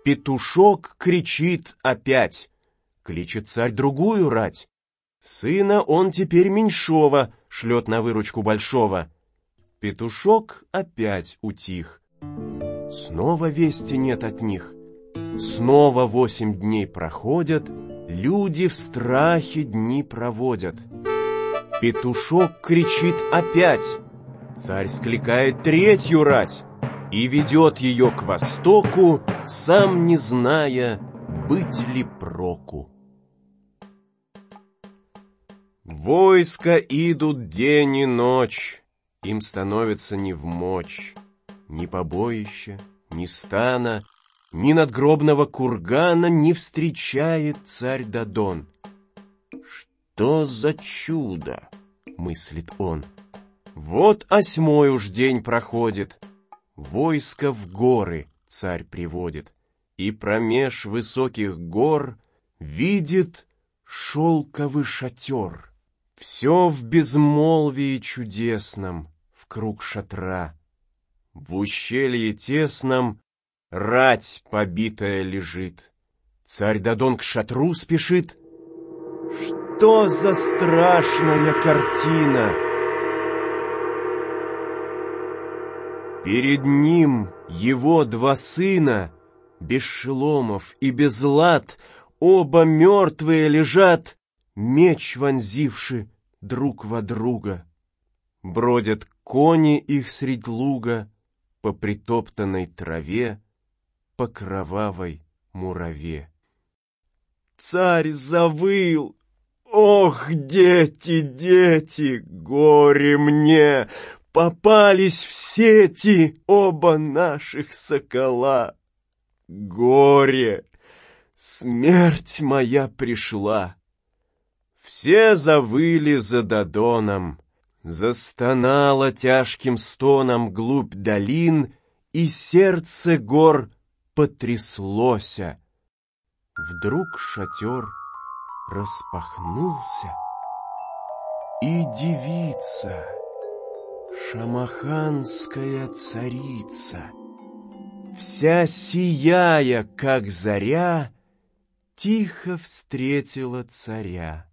Петушок кричит опять. Кличет царь другую рать. Сына он теперь меньшого шлет на выручку большого. Петушок опять утих. Снова вести нет от них. Снова 8 дней проходят, люди в страхе дни проводят. Петушок кричит опять. Царь скликает третью рать и ведет ее к востоку, сам не зная, быть ли проку. Войска идут день и ночь, им становится невмочь. Ни побоища, ни стана, ни надгробного кургана не встречает царь Дадон. «Что за чудо?» — мыслит он. Вот 8-й уж день проходит, войско в горы царь приводит, и промеж высоких гор видит шелковый шатер. Все в безмолвии чудесном, в круг шатра. В ущелье тесном рать побитая лежит. Царь Дадон к шатру спешит. Что за страшная картина! Перед ним его 2 сына, без шеломов и без лад, оба мертвые лежат, меч вонзивши друг во друга. Бродят кони их средь луга по притоптанной траве, по кровавой мураве. Царь завыл. Ох, дети, дети, горе мне! Попались в сети оба наших сокола. Горе! Смерть моя пришла. Все завыли за Дадоном. Застонало тяжким стоном глубь долин, и сердце гор потряслося. Вдруг шатер распахнулся, и девица, шамаханская царица, вся сияя, как заря, тихо встретила царя.